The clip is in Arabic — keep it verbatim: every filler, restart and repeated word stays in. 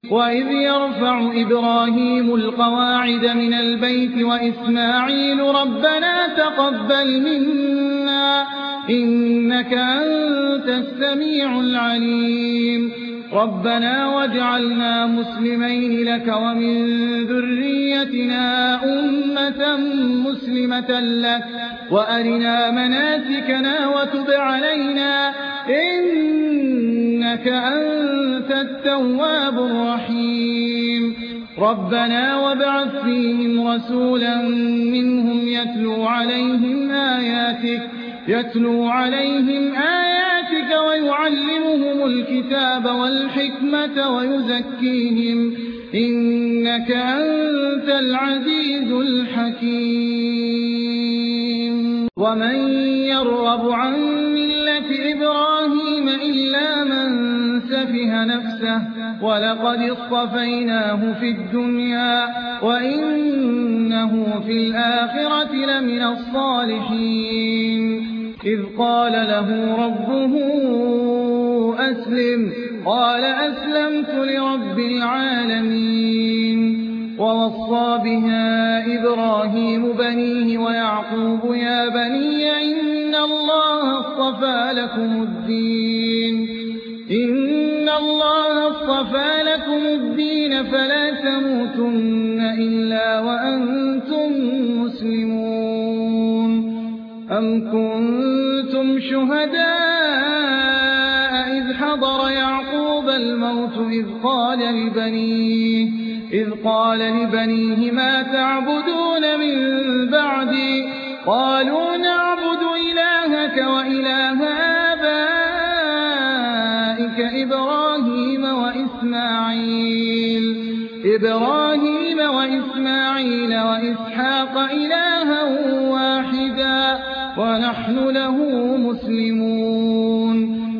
وإذ يرفع إبراهيم القواعد من البيت وإسماعيل ربنا تقبل منا إنك أنت السميع العليم ربنا واجعلنا مسلمين لك ومن ذريتنا أمة مسلمة لك وأرنا مناسكنا وتب علينا إنك أنت التواب الرحيم ربنا وابعث فيهم رسولا منهم يتلو عليهم آياتك يتلو عليهم آياتك ويعلمهم الكتاب والحكمة ويزكيهم إنك أنت العزيز الحكيم ومن يرغب عن ملة إبراهيم إلا من سفه نفسه ولقد اصطفيناه في الدنيا وإنه في الآخرة لمن الصالحين إذ قال له ربه أسلم قال أسلمت لرب العالمين ووصى بها إبراهيم بنيه ويعقوب يا بني إن الله اصطفى لكم الدين إن الله اصطفى لكم الدين فلا تموتن إلا وأنتم مسلمون أم كنتم شهداء إذ حضر يعقوب الموت إذ قال لبنيه إذ قال لبنيه ما تعبدون من بعدي قالوا نعبد إلهك وإله آبائك إبراهيم وإسماعيل إبراهيم وإسماعيل وإسحاق إلها واحدا ونحن له مسلمون